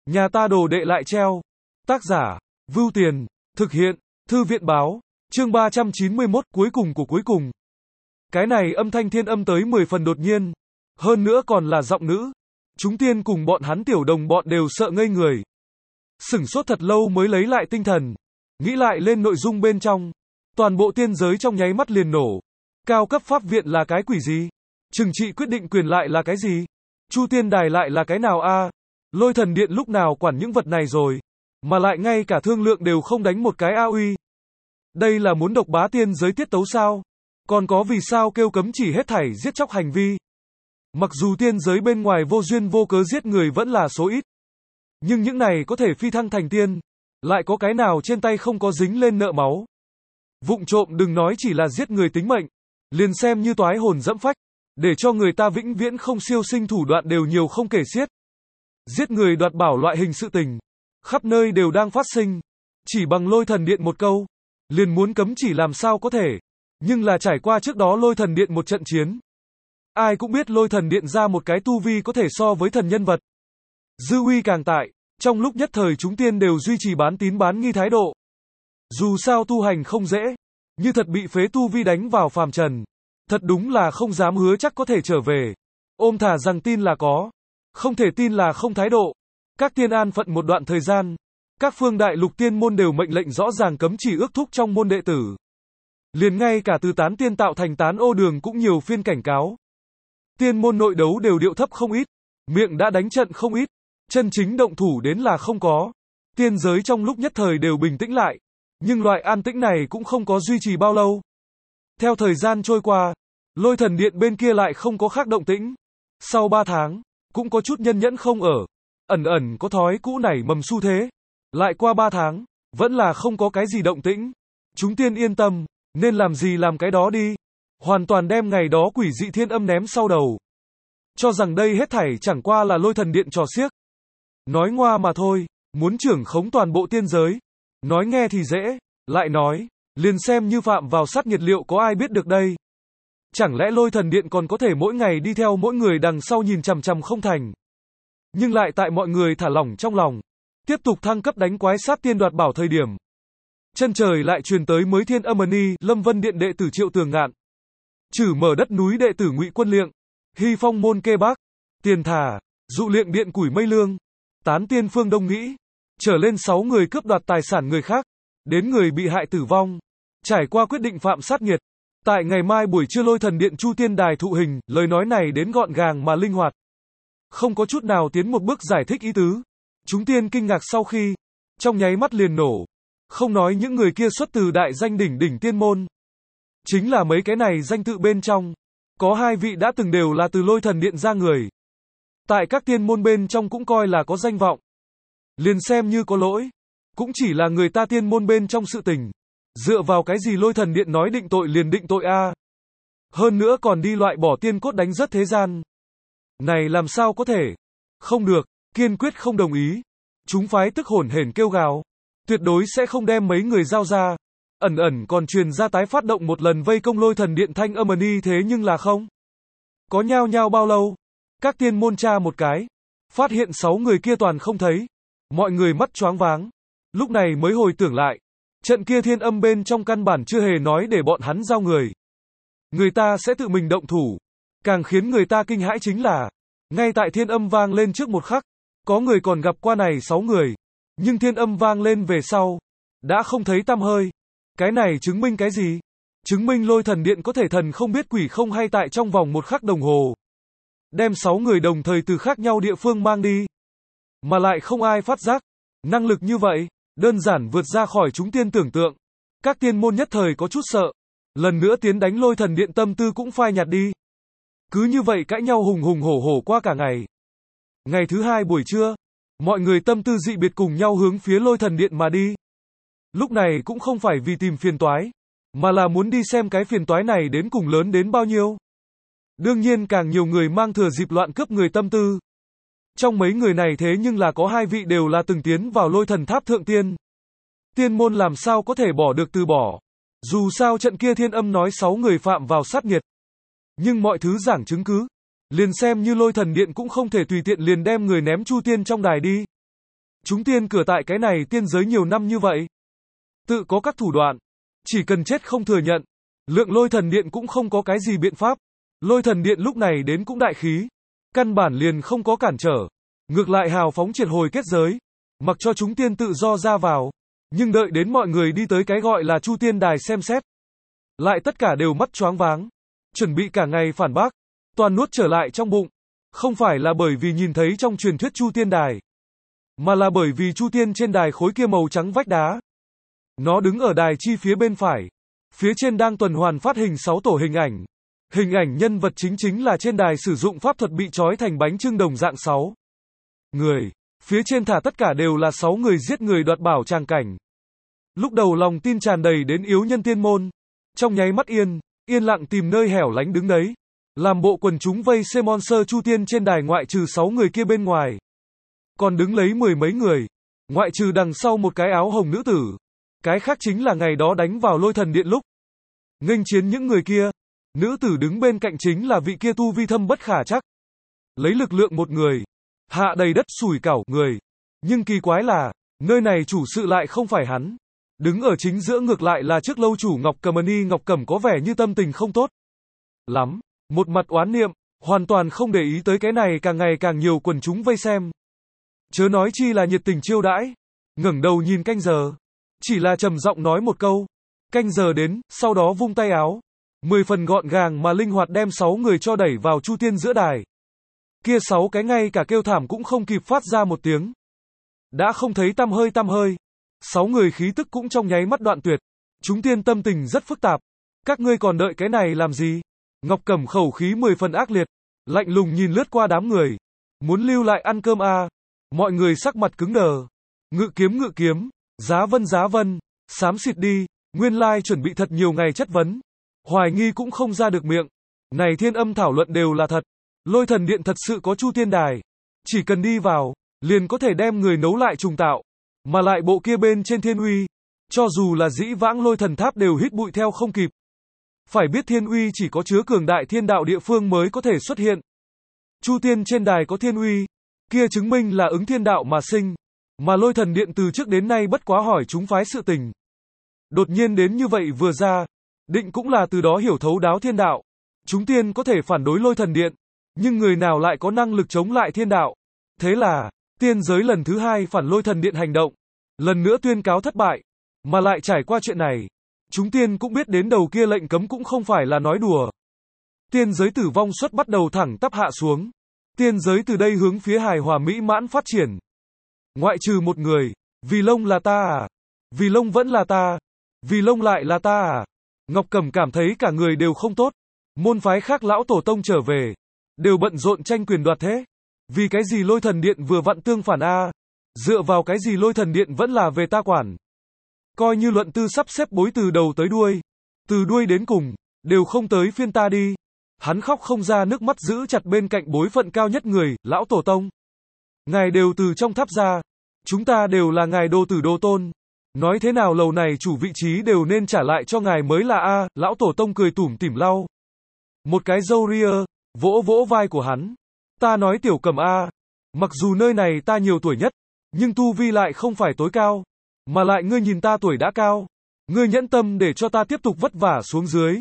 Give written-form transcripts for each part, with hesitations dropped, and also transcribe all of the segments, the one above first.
Nhà ta đồ đệ lại treo. Tác giả, Vưu Tiền, thực hiện, Thư viện báo, chương 391 cuối cùng của cuối cùng. Cái này âm thanh thiên âm tới 10 phần đột nhiên, hơn nữa còn là giọng nữ. Chúng tiên cùng bọn hắn tiểu đồng bọn đều sợ ngây người. Sửng sốt thật lâu mới lấy lại tinh thần, nghĩ lại lên nội dung bên trong. Toàn bộ tiên giới trong nháy mắt liền nổ. Cao cấp pháp viện là cái quỷ gì? Trừng trị quyết định quyền lại là cái gì? Chu tiên đài lại là cái nào a? Lôi thần điện lúc nào quản những vật này rồi? Mà lại ngay cả thương lượng đều không đánh một cái a uy. Đây là muốn độc bá tiên giới tiết tấu sao? Còn có vì sao kêu cấm chỉ hết thảy giết chóc hành vi? Mặc dù tiên giới bên ngoài vô duyên vô cớ giết người vẫn là số ít. Nhưng những này có thể phi thăng thành tiên. Lại có cái nào trên tay không có dính lên nợ máu? Vụng trộm đừng nói chỉ là giết người tính mệnh. Liền xem như toái hồn dẫm phách. Để cho người ta vĩnh viễn không siêu sinh thủ đoạn đều nhiều không kể xiết. Giết người đoạt bảo loại hình sự tình. Khắp nơi đều đang phát sinh. Chỉ bằng lôi thần điện một câu. Liền muốn cấm chỉ làm sao có thể. Nhưng là trải qua trước đó lôi thần điện một trận chiến. Ai cũng biết lôi thần điện ra một cái tu vi có thể so với thần nhân vật. Dư uy càng tại. Trong lúc nhất thời chúng tiên đều duy trì bán tín bán nghi thái độ. Dù sao tu hành không dễ. Như thật bị phế tu vi đánh vào phàm trần. Thật đúng là không dám hứa chắc có thể trở về. Ôm thả rằng tin là có. Không thể tin là không thái độ. Các tiên an phận một đoạn thời gian. Các phương đại lục tiên môn đều mệnh lệnh rõ ràng cấm chỉ ước thúc trong môn đệ tử. Liền ngay cả từ tán tiên tạo thành tán ô đường cũng nhiều phiên cảnh cáo. Tiên môn nội đấu đều điệu thấp không ít. Miệng đã đánh trận không ít. Chân chính động thủ đến là không có. Tiên giới trong lúc nhất thời đều bình tĩnh lại. Nhưng loại an tĩnh này cũng không có duy trì bao lâu. Theo thời gian trôi qua, lôi thần điện bên kia lại không có khác động tĩnh. Sau 3 tháng, cũng có chút nhân nhẫn không ở. Ẩn ẩn có thói cũ nảy mầm xu thế. Lại qua 3 tháng, vẫn là không có cái gì động tĩnh. Chúng tiên yên tâm, nên làm gì làm cái đó đi. Hoàn toàn đem ngày đó quỷ dị thiên âm ném sau đầu. Cho rằng đây hết thảy chẳng qua là lôi thần điện trò xiếc. Nói ngoa mà thôi, muốn trưởng khống toàn bộ tiên giới. Nói nghe thì dễ, lại nói, liền xem như phạm vào sát nghiệt liệu có ai biết được đây. Chẳng lẽ lôi thần điện còn có thể mỗi ngày đi theo mỗi người đằng sau nhìn chằm chằm không thành. Nhưng lại tại mọi người thả lỏng trong lòng. Tiếp tục thăng cấp đánh quái sát tiên đoạt bảo thời điểm. Chân trời lại truyền tới mới thiên âm ni, Lâm Vân Điện đệ tử Triệu Tường Ngạn. Trừ mở đất núi đệ tử Ngụy Quân Liệng. Hy Phong môn Kê Bác. Tiền Thả. Dụ Liệng điện Củi Mây Lương. Tán tiên Phương Đông Nghĩ. Trở lên 6 người cướp đoạt tài sản người khác. Đến người bị hại tử vong. Trải qua quyết định phạm sát nghiệt. Tại ngày mai buổi trưa lôi thần điện Chu Tiên Đài thụ hình, lời nói này đến gọn gàng mà linh hoạt. Không có chút nào tiến một bước giải thích ý tứ. Chúng tiên kinh ngạc sau khi, trong nháy mắt liền nổ. Không nói những người kia xuất từ đại danh đỉnh tiên môn. Chính là mấy cái này danh tự bên trong. Có 2 vị đã từng đều là từ lôi thần điện ra người. Tại các tiên môn bên trong cũng coi là có danh vọng. Liền xem như có lỗi. Cũng chỉ là người ta tiên môn bên trong sự tình. Dựa vào cái gì lôi thần điện nói định tội liền định tội a? Hơn nữa còn đi loại bỏ tiên cốt đánh rất thế gian. Này làm sao có thể? Không được, kiên quyết không đồng ý. Chúng phái tức hổn hển kêu gào. Tuyệt đối sẽ không đem mấy người giao ra. Ẩn ẩn còn truyền ra tái phát động một lần vây công lôi thần điện thanh âm ni thế nhưng là không. Có nhao nhao bao lâu? Các tiên môn tra một cái. Phát hiện 6 người kia toàn không thấy. Mọi người mắt choáng váng. Lúc này mới hồi tưởng lại. Trận kia thiên âm bên trong căn bản chưa hề nói để bọn hắn giao người. Người ta sẽ tự mình động thủ. Càng khiến người ta kinh hãi chính là, ngay tại thiên âm vang lên trước một khắc, có người còn gặp qua này 6 người. Nhưng thiên âm vang lên về sau, đã không thấy tăm hơi. Cái này chứng minh cái gì? Chứng minh lôi thần điện có thể thần không biết quỷ không hay tại trong vòng một khắc đồng hồ. Đem 6 người đồng thời từ khác nhau địa phương mang đi. Mà lại không ai phát giác. Năng lực như vậy, đơn giản vượt ra khỏi chúng tiên tưởng tượng. Các tiên môn nhất thời có chút sợ. Lần nữa tiến đánh lôi thần điện tâm tư cũng phai nhạt đi. Cứ như vậy cãi nhau hùng hùng hổ hổ qua cả ngày. Ngày thứ 2 buổi trưa, mọi người tâm tư dị biệt cùng nhau hướng phía lôi thần điện mà đi. Lúc này cũng không phải vì tìm phiền toái, mà là muốn đi xem cái phiền toái này đến cùng lớn đến bao nhiêu. Đương nhiên càng nhiều người mang thừa dịp loạn cướp người tâm tư. Trong mấy người này thế nhưng là có 2 vị đều là từng tiến vào lôi thần tháp thượng tiên. Tiên môn làm sao có thể bỏ được từ bỏ. Dù sao trận kia thiên âm nói 6 người phạm vào sát nghiệt. Nhưng mọi thứ giảng chứng cứ. Liền xem như lôi thần điện cũng không thể tùy tiện liền đem người ném Chu Tiên trong đài đi. Chúng tiên cửa tại cái này tiên giới nhiều năm như vậy. Tự có các thủ đoạn. Chỉ cần chết không thừa nhận. Lượng Lôi Thần Điện cũng không có cái gì biện pháp. Lôi Thần Điện lúc này đến cũng đại khí. Căn bản liền không có cản trở. Ngược lại hào phóng triệt hồi kết giới. Mặc cho chúng tiên tự do ra vào. Nhưng đợi đến mọi người đi tới cái gọi là Chu Tiên Đài xem xét. Lại tất cả đều mắt choáng váng. Chuẩn bị cả ngày phản bác. Toàn nuốt trở lại trong bụng. Không phải là bởi vì nhìn thấy trong truyền thuyết Chu Tiên Đài. Mà là bởi vì Chu Tiên trên đài khối kia màu trắng vách đá. Nó đứng ở đài chi phía bên phải. Phía trên đang tuần hoàn phát hình 6 tổ hình ảnh. Hình ảnh nhân vật chính là trên đài sử dụng pháp thuật bị trói thành bánh chưng đồng dạng 6 người. Phía trên thả tất cả đều là 6 người giết người đoạt bảo tràng cảnh. Lúc đầu lòng tin tràn đầy đến yếu nhân tiên môn. Trong nháy mắt yên lặng tìm nơi hẻo lánh đứng đấy. Làm bộ quần chúng vây xem monster Chu Tiên trên đài ngoại trừ 6 người kia bên ngoài. Còn đứng lấy 10 mấy người. Ngoại trừ đằng sau một cái áo hồng nữ tử. Cái khác chính là ngày đó đánh vào Lôi Thần Điện lúc nghênh chiến những người kia. Nữ tử đứng bên cạnh chính là vị kia tu vi thâm bất khả chắc. Lấy lực lượng một người. Hạ đầy đất sủi cảo người. Nhưng kỳ quái là, nơi này chủ sự lại không phải hắn. Đứng ở chính giữa ngược lại là trước lâu chủ Ngọc Cẩm Ni. Ngọc Cẩm có vẻ như tâm tình không tốt lắm. Một mặt oán niệm, hoàn toàn không để ý tới cái này càng ngày càng nhiều quần chúng vây xem. Chớ nói chi là nhiệt tình chiêu đãi. Ngẩng đầu nhìn canh giờ. Chỉ là trầm giọng nói một câu. Canh giờ đến, sau đó vung tay áo. 10 phần gọn gàng mà linh hoạt đem 6 người cho đẩy vào Chu Tiên giữa đài. Kia 6 cái ngay cả kêu thảm cũng không kịp phát ra một tiếng. Đã không thấy tăm hơi. 6 người khí tức cũng trong nháy mắt đoạn tuyệt. Chúng tiên tâm tình rất phức tạp. Các ngươi còn đợi cái này làm gì? Ngọc Cẩm khẩu khí 10 phần ác liệt. Lạnh lùng nhìn lướt qua đám người. Muốn lưu lại ăn cơm à? Mọi người sắc mặt cứng đờ. Ngự kiếm. Giá vân. Xám xịt đi. Nguyên lai chuẩn bị thật nhiều ngày chất vấn. Hoài nghi cũng không ra được miệng. Này Thiên Âm thảo luận đều là thật. Lôi Thần Điện thật sự có Chu Tiên Đài. Chỉ cần đi vào, liền có thể đem người nấu lại trùng tạo. Mà lại bộ kia bên trên Thiên Uy. Cho dù là dĩ vãng Lôi Thần Tháp đều hít bụi theo không kịp. Phải biết Thiên Uy chỉ có chứa cường đại thiên đạo địa phương mới có thể xuất hiện. Chu Tiên trên đài có Thiên Uy. Kia chứng minh là ứng thiên đạo mà sinh. Mà Lôi Thần Điện từ trước đến nay bất quá hỏi chúng phái sự tình. Đột nhiên đến như vậy vừa ra. Định cũng là từ đó hiểu thấu đáo thiên đạo. Chúng tiên có thể phản đối Lôi Thần Điện. Nhưng người nào lại có năng lực chống lại thiên đạo. Thế là, tiên giới lần thứ 2 phản Lôi Thần Điện hành động. Lần nữa tuyên cáo thất bại. Mà lại trải qua chuyện này. Chúng tiên cũng biết đến đầu kia lệnh cấm cũng không phải là nói đùa. Tiên giới tử vong suất bắt đầu thẳng tắp hạ xuống. Tiên giới từ đây hướng phía hài hòa mỹ mãn phát triển. Ngoại trừ một người. Vì Long là ta à? Vì Long vẫn là ta. Vì Long lại là ta à? Ngọc Cẩm cảm thấy cả người đều không tốt. Môn phái khác lão tổ tông trở về. Đều bận rộn tranh quyền đoạt thế. Vì cái gì Lôi Thần Điện vừa vặn tương phản a? Dựa vào cái gì Lôi Thần Điện vẫn là về ta quản? Coi như luận tư sắp xếp bối từ đầu tới đuôi. Từ đuôi đến cùng. Đều không tới phiên ta đi. Hắn khóc không ra nước mắt giữ chặt bên cạnh bối phận cao nhất người, lão tổ tông. Ngài đều từ trong tháp ra. Chúng ta đều là ngài đô tử đô tôn. Nói thế nào lầu này chủ vị trí đều nên trả lại cho ngài mới là a. Lão tổ tông cười tủm tỉm lau một cái râu ria, vỗ vỗ vai của hắn. Ta nói Tiểu Cẩm a, mặc dù nơi này ta nhiều tuổi nhất, nhưng tu vi lại không phải tối cao, mà lại ngươi nhìn ta tuổi đã cao, ngươi nhẫn tâm để cho ta tiếp tục vất vả xuống dưới.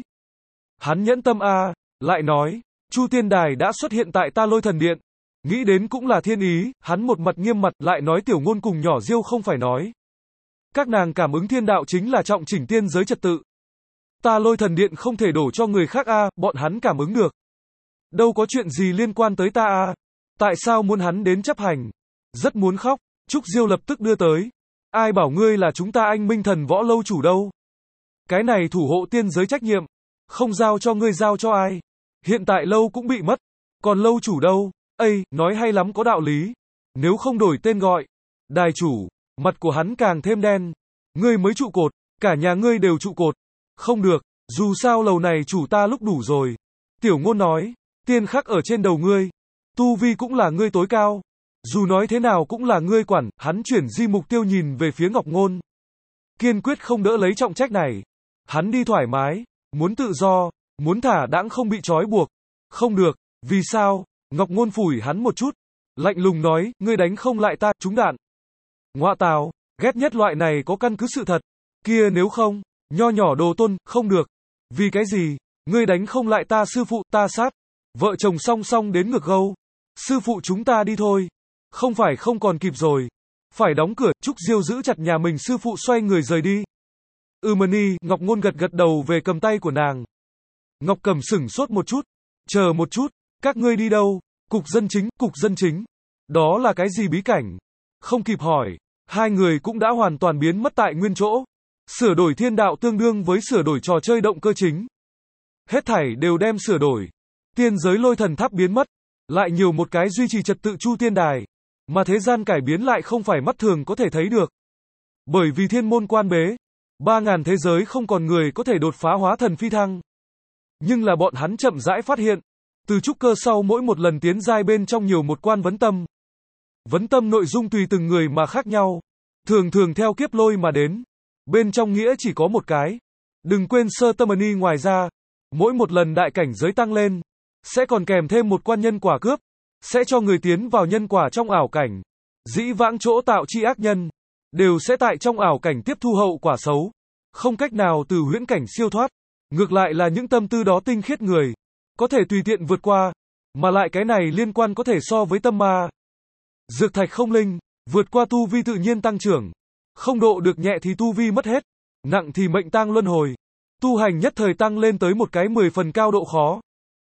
Hắn nhẫn tâm a, lại nói, Chu Tiên Đài đã xuất hiện tại ta Lôi Thần Điện, nghĩ đến cũng là thiên ý. Hắn một mặt nghiêm mặt lại nói Tiểu Ngôn cùng Nhỏ Diêu không phải nói. Các nàng cảm ứng thiên đạo chính là trọng chỉnh tiên giới trật tự. Ta Lôi Thần Điện không thể đổ cho người khác a, bọn hắn cảm ứng được. Đâu có chuyện gì liên quan tới ta a. Tại sao muốn hắn đến chấp hành? Rất muốn khóc. Trúc Diêu lập tức đưa tới. Ai bảo ngươi là chúng ta Anh Minh Thần Võ lâu chủ đâu? Cái này thủ hộ tiên giới trách nhiệm, không giao cho ngươi giao cho ai? Hiện tại lâu cũng bị mất, còn lâu chủ đâu? Ây, nói hay lắm có đạo lý. Nếu không đổi tên gọi, đài chủ. Mặt của hắn càng thêm đen. Ngươi mới trụ cột, cả nhà ngươi đều trụ cột. Không được, dù sao lầu này chủ ta lúc đủ rồi. Tiểu Ngôn nói, tiên khắc ở trên đầu ngươi. Tu vi cũng là ngươi tối cao. Dù nói thế nào cũng là ngươi quản. Hắn chuyển di mục tiêu nhìn về phía Ngọc Ngôn. Kiên quyết không đỡ lấy trọng trách này. Hắn đi thoải mái, muốn tự do, muốn thả đãng không bị trói buộc. Không được, vì sao? Ngọc Ngôn phủi hắn một chút. Lạnh lùng nói, ngươi đánh không lại ta, trúng đạn. Ngọa tào, ghét nhất loại này có căn cứ sự thật. Kia nếu không, nho nhỏ đồ tôn, không được. Vì cái gì? Ngươi đánh không lại ta sư phụ, ta sát. Vợ chồng song song đến ngược gâu. Sư phụ chúng ta đi thôi. Không phải không còn kịp rồi. Phải đóng cửa, Trúc Diêu giữ chặt nhà mình sư phụ xoay người rời đi. Mani, Ngọc Ngôn gật gật đầu về cầm tay của nàng. Ngọc Cẩm sửng sốt một chút. Chờ một chút, các ngươi đi đâu? Cục dân chính. Đó là cái gì bí cảnh? Không kịp hỏi, hai người cũng đã hoàn toàn biến mất tại nguyên chỗ. Sửa đổi thiên đạo tương đương với sửa đổi trò chơi động cơ chính. Hết thảy đều đem sửa đổi. Tiên giới lôi thần tháp biến mất, lại nhiều một cái duy trì trật tự chu tiên đài. Mà thế gian cải biến lại không phải mắt thường có thể thấy được. Bởi vì thiên môn quan bế, 3.000 thế giới không còn người có thể đột phá hóa thần phi thăng. Nhưng là bọn hắn chậm rãi phát hiện, từ trúc cơ sau mỗi một lần tiến giai bên trong nhiều một quan vấn tâm. Vấn tâm nội dung tùy từng người mà khác nhau, thường thường theo kiếp lôi mà đến. Bên trong nghĩa chỉ có một cái. Đừng quên sơ tâm ni ngoài ra, mỗi một lần đại cảnh giới tăng lên, sẽ còn kèm thêm một quan nhân quả cướp, sẽ cho người tiến vào nhân quả trong ảo cảnh. Dĩ vãng chỗ tạo chi ác nhân, đều sẽ tại trong ảo cảnh tiếp thu hậu quả xấu, không cách nào từ huyễn cảnh siêu thoát. Ngược lại là những tâm tư đó tinh khiết người, có thể tùy tiện vượt qua, mà lại cái này liên quan có thể so với tâm ma. Dược thạch không linh, vượt qua tu vi tự nhiên tăng trưởng, không độ được nhẹ thì tu vi mất hết, nặng thì mệnh tang luân hồi. Tu hành nhất thời tăng lên tới một cái 10 phần cao độ khó.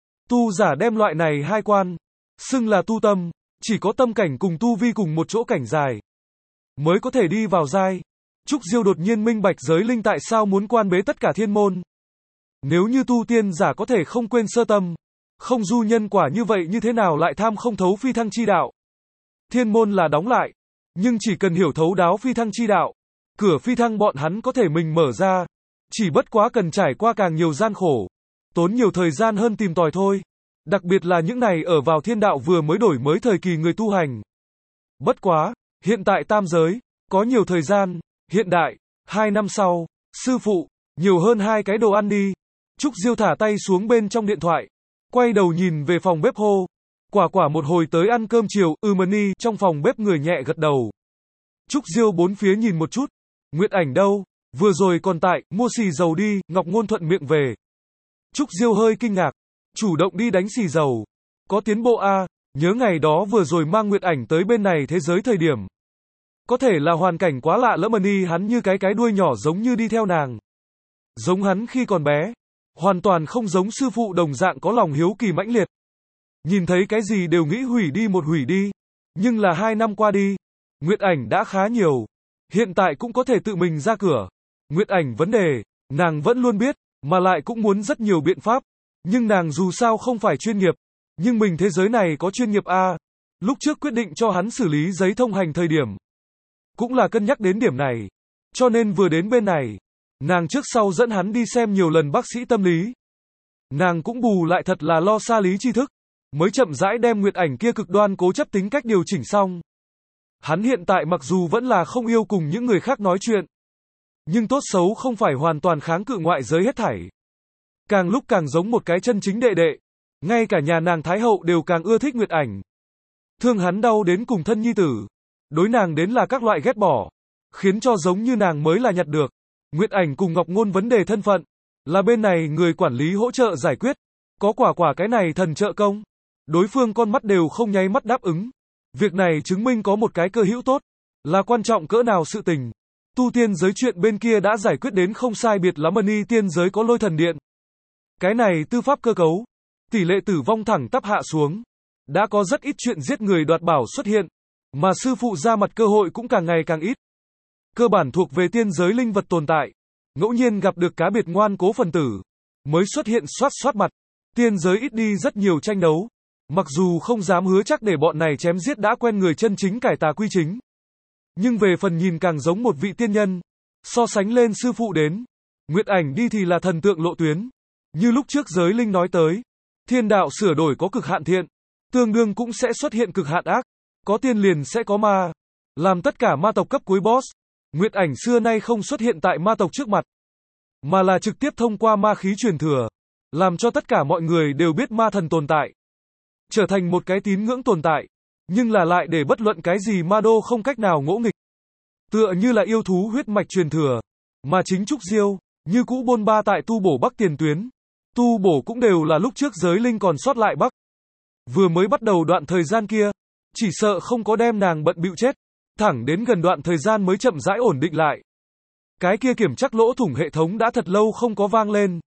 Tu giả đem loại này hai quan, xưng là tu tâm, chỉ có tâm cảnh cùng tu vi cùng một chỗ cảnh dài, mới có thể đi vào giai. Trúc Diêu đột nhiên minh bạch giới linh tại sao muốn quan bế tất cả thiên môn. Nếu như tu tiên giả có thể không quên sơ tâm, không du nhân quả như vậy như thế nào lại tham không thấu phi thăng chi đạo. Thiên môn là đóng lại, nhưng chỉ cần hiểu thấu đáo phi thăng chi đạo, cửa phi thăng bọn hắn có thể mình mở ra, chỉ bất quá cần trải qua càng nhiều gian khổ, tốn nhiều thời gian hơn tìm tòi thôi. Đặc biệt là những này ở vào thiên đạo vừa mới đổi mới thời kỳ người tu hành. Bất quá, hiện tại tam giới, có nhiều thời gian, hiện đại, 2 năm sau, sư phụ, nhiều hơn 2 cái đồ ăn đi. Trúc Diêu thả tay xuống bên trong điện thoại, quay đầu nhìn về phòng bếp hô. Quả một hồi tới ăn cơm chiều, Mani, trong phòng bếp người nhẹ gật đầu. Trúc Diêu bốn phía nhìn một chút, Nguyệt Ảnh đâu, vừa rồi còn tại, mua xì dầu đi, Ngọc Ngôn thuận miệng về. Trúc Diêu hơi kinh ngạc, chủ động đi đánh xì dầu. Có tiến bộ a, nhớ ngày đó vừa rồi mang Nguyệt Ảnh tới bên này thế giới thời điểm. Có thể là hoàn cảnh quá lạ lẫm Mani hắn như cái đuôi nhỏ giống như đi theo nàng. Giống hắn khi còn bé, hoàn toàn không giống sư phụ đồng dạng có lòng hiếu kỳ mãnh liệt. Nhìn thấy cái gì đều nghĩ hủy đi một hủy đi. Nhưng là 2 năm qua đi, Nguyệt Ảnh đã khá nhiều. Hiện tại cũng có thể tự mình ra cửa. Nguyệt Ảnh vấn đề, nàng vẫn luôn biết, mà lại cũng muốn rất nhiều biện pháp. Nhưng nàng dù sao không phải chuyên nghiệp. Nhưng mình thế giới này có chuyên nghiệp a. Lúc trước quyết định cho hắn xử lý giấy thông hành thời điểm, cũng là cân nhắc đến điểm này. Cho nên vừa đến bên này, nàng trước sau dẫn hắn đi xem nhiều lần bác sĩ tâm lý. Nàng cũng bù lại thật là lo xa lý tri thức, mới chậm rãi đem Nguyệt Ảnh kia cực đoan cố chấp tính cách điều chỉnh xong. Hắn hiện tại mặc dù vẫn là không yêu cùng những người khác nói chuyện, nhưng tốt xấu không phải hoàn toàn kháng cự ngoại giới hết thảy. Càng lúc càng giống một cái chân chính đệ đệ. Ngay cả nhà nàng Thái Hậu đều càng ưa thích Nguyệt Ảnh. Thương hắn đau đến cùng thân nhi tử. Đối nàng đến là các loại ghét bỏ, khiến cho giống như nàng mới là nhặt được. Nguyệt Ảnh cùng Ngọc Ngôn vấn đề thân phận, là bên này người quản lý hỗ trợ giải quyết. Có quả cái này thần trợ công. Đối phương con mắt đều không nháy mắt đáp ứng. Việc này chứng minh có một cái cơ hữu tốt, là quan trọng cỡ nào sự tình. Tu tiên giới chuyện bên kia đã giải quyết đến không sai biệt lắm Mani tiên giới có lôi thần điện. Cái này tư pháp cơ cấu, tỷ lệ tử vong thẳng tắp hạ xuống. Đã có rất ít chuyện giết người đoạt bảo xuất hiện, mà sư phụ ra mặt cơ hội cũng càng ngày càng ít. Cơ bản thuộc về tiên giới linh vật tồn tại. Ngẫu nhiên gặp được cá biệt ngoan cố phần tử, mới xuất hiện soát mặt. Tiên giới ít đi rất nhiều tranh đấu. Mặc dù không dám hứa chắc để bọn này chém giết đã quen người chân chính cải tà quy chính. Nhưng về phần nhìn càng giống một vị tiên nhân. So sánh lên sư phụ đến, Nguyệt Ảnh đi thì là thần tượng lộ tuyến. Như lúc trước giới linh nói tới, thiên đạo sửa đổi có cực hạn thiện, tương đương cũng sẽ xuất hiện cực hạn ác. Có tiên liền sẽ có ma. Làm tất cả ma tộc cấp cuối boss. Nguyệt Ảnh xưa nay không xuất hiện tại ma tộc trước mặt, mà là trực tiếp thông qua ma khí truyền thừa, làm cho tất cả mọi người đều biết ma thần tồn tại, trở thành một cái tín ngưỡng tồn tại, nhưng là lại để bất luận cái gì ma đô không cách nào ngỗ nghịch. Tựa như là yêu thú huyết mạch truyền thừa. Mà chính Trúc Diêu, như cũ bôn ba tại tu bổ Bắc tiền tuyến. Tu bổ cũng đều là lúc trước giới linh còn sót lại Bắc. Vừa mới bắt đầu đoạn thời gian kia, chỉ sợ không có đem nàng bận bịu chết. Thẳng đến gần đoạn thời gian mới chậm rãi ổn định lại. Cái kia kiểm chắc lỗ thủng hệ thống đã thật lâu không có vang lên.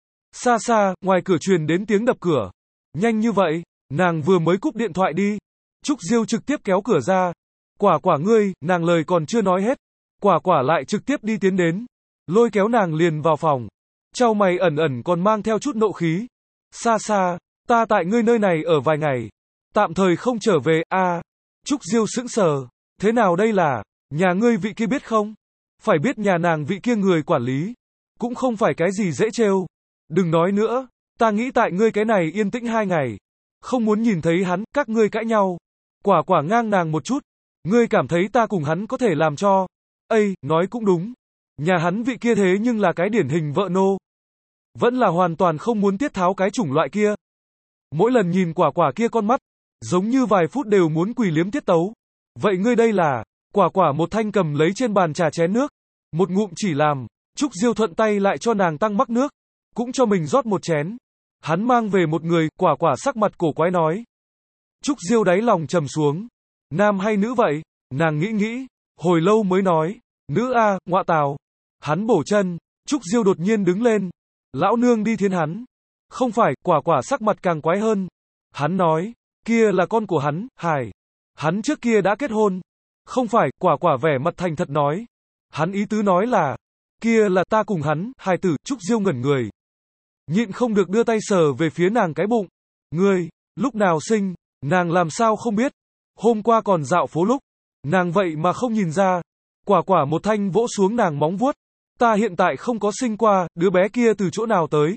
Xa xa, ngoài cửa truyền đến tiếng đập cửa. Nhanh như vậy, nàng vừa mới cúp điện thoại đi. Trúc Diêu trực tiếp kéo cửa ra. Quả quả ngươi, nàng lời còn chưa nói hết. Quả quả lại trực tiếp đi tiến đến. Lôi kéo nàng liền vào phòng. Chau mày ẩn ẩn còn mang theo chút nộ khí. Xa xa, ta tại ngươi nơi này ở vài ngày. Tạm thời không trở về, Trúc Diêu sững sờ. Thế nào đây là, nhà ngươi vị kia biết không? Phải biết nhà nàng vị kia người quản lý. Cũng không phải cái gì dễ trêu. Đừng nói nữa, ta nghĩ tại ngươi cái này yên tĩnh 2 ngày. Không muốn nhìn thấy hắn, các ngươi cãi nhau. Quả quả ngang nàng một chút. Ngươi cảm thấy ta cùng hắn có thể làm cho. Ây, nói cũng đúng. Nhà hắn vị kia thế nhưng là cái điển hình vợ nô. Vẫn là hoàn toàn không muốn tiết tháo cái chủng loại kia. Mỗi lần nhìn quả quả kia con mắt, giống như vài phút đều muốn quỳ liếm tiết tấu. Vậy ngươi đây là, quả quả một thanh cầm lấy trên bàn trà chén nước. Một ngụm chỉ làm, Trúc Diêu thuận tay lại cho nàng tăng mắc nước. Cũng cho mình rót một chén. Hắn mang về một người, quả quả sắc mặt cổ quái nói. Trúc Diêu đáy lòng trầm xuống. Nam hay nữ vậy? Nàng nghĩ, hồi lâu mới nói. Nữ a, ngọa tào. Hắn bổ chân, Trúc Diêu đột nhiên đứng lên. Lão nương đi thiến hắn. Không phải, quả quả sắc mặt càng quái hơn. Hắn nói, kia là con của hắn, Hải. Hắn trước kia đã kết hôn. Không phải, quả quả vẻ mặt thành thật nói. Hắn ý tứ nói là, kia là ta cùng hắn, hài tử. Trúc Diêu ngẩn người. Nhịn không được đưa tay sờ về phía nàng cái bụng. Ngươi, lúc nào sinh, nàng làm sao không biết. Hôm qua còn dạo phố lúc, nàng vậy mà không nhìn ra. Quả quả một thanh vỗ xuống nàng móng vuốt. Ta hiện tại không có sinh qua, đứa bé kia từ chỗ nào tới.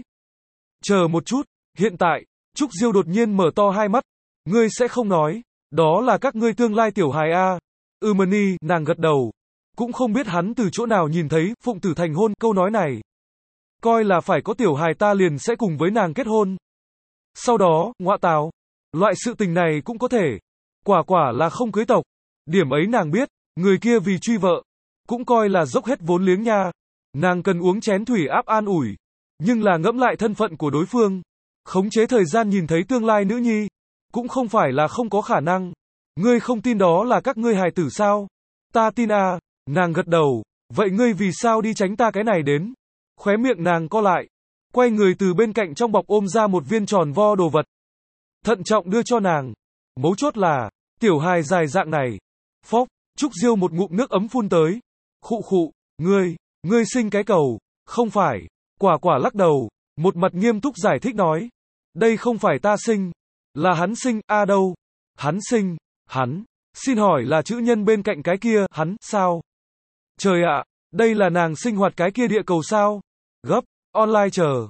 Chờ một chút, hiện tại, Trúc Diêu đột nhiên mở to hai mắt. Ngươi sẽ không nói, đó là các ngươi tương lai tiểu hài a. Mani, nàng gật đầu. Cũng không biết hắn từ chỗ nào nhìn thấy, phụng tử thành hôn, câu nói này. Coi là phải có tiểu hài ta liền sẽ cùng với nàng kết hôn. Sau đó, ngọa tào. Loại sự tình này cũng có thể. Quả quả là không cưới tộc. Điểm ấy nàng biết, người kia vì truy vợ. Cũng coi là dốc hết vốn liếng nha. Nàng cần uống chén thủy áp an ủi. Nhưng là ngẫm lại thân phận của đối phương. Khống chế thời gian nhìn thấy tương lai nữ nhi. Cũng không phải là không có khả năng. Ngươi không tin đó là các ngươi hài tử sao? Ta tin a. Nàng gật đầu. Vậy ngươi vì sao đi tránh ta cái này đến? Khóe miệng nàng co lại. Quay người từ bên cạnh trong bọc ôm ra một viên tròn vo đồ vật. Thận trọng đưa cho nàng. Mấu chốt là, tiểu hài dài dạng này. Phốc, Trúc Diêu một ngụm nước ấm phun tới. Khụ khụ, ngươi sinh cái cầu. Không phải. Quả quả lắc đầu. Một mặt nghiêm túc giải thích nói. Đây không phải ta sinh. Là hắn sinh, đâu. Hắn sinh, hắn. Xin hỏi là chữ nhân bên cạnh cái kia, hắn, sao? Trời ạ, đây là nàng sinh hoạt cái kia địa cầu sao? Gấp, online chờ.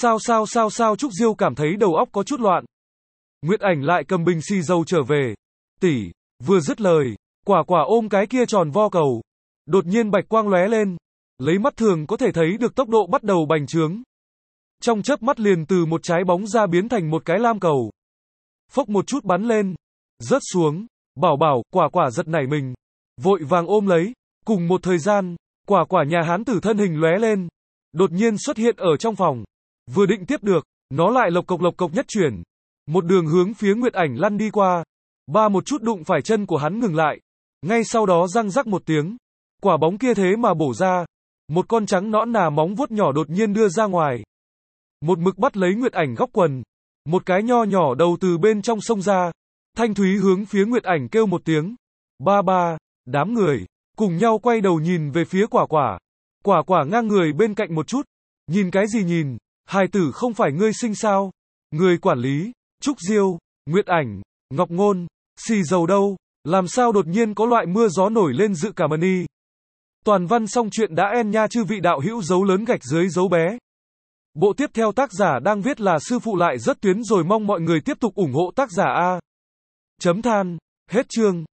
Sao Trúc Diêu cảm thấy đầu óc có chút loạn. Nguyệt Ảnh lại cầm bình xì dầu trở về. Tỷ, vừa dứt lời, quả quả ôm cái kia tròn vo cầu. Đột nhiên bạch quang lóe lên. Lấy mắt thường có thể thấy được tốc độ bắt đầu bành trướng. Trong chớp mắt liền từ một trái bóng ra biến thành một cái lam cầu. Phốc một chút bắn lên. Rớt xuống. Bảo, quả quả giật nảy mình. Vội vàng ôm lấy. Cùng một thời gian, quả quả nhà hán tử thân hình lóe lên. Đột nhiên xuất hiện ở trong phòng. Vừa định tiếp được, nó lại lộc cộc nhất chuyển. Một đường hướng phía Nguyệt Ảnh lăn đi qua. Ba một chút đụng phải chân của hắn ngừng lại. Ngay sau đó răng rắc một tiếng. Quả bóng kia thế mà bổ ra. Một con trắng nõn nà móng vuốt nhỏ đột nhiên đưa ra ngoài. Một mực bắt lấy Nguyệt Ảnh góc quần. Một cái nho nhỏ đầu từ bên trong xông ra. Thanh thúy hướng phía Nguyệt Ảnh kêu một tiếng. Ba, đám người cùng nhau quay đầu nhìn về phía quả quả. Quả quả ngang người bên cạnh một chút. Nhìn cái gì nhìn, hài tử không phải ngươi sinh sao? Người quản lý, Trúc Diêu, Nguyệt Ảnh, Ngọc Ngôn, xì dầu đâu? Làm sao đột nhiên có loại mưa gió nổi lên dự cảm ơn. Toàn văn xong chuyện đã end nha chư vị đạo hữu dấu lớn gạch dưới dấu bé. Bộ tiếp theo tác giả đang viết là sư phụ lại rất tuyến rồi mong mọi người tiếp tục ủng hộ tác giả a. Chấm than, hết chương.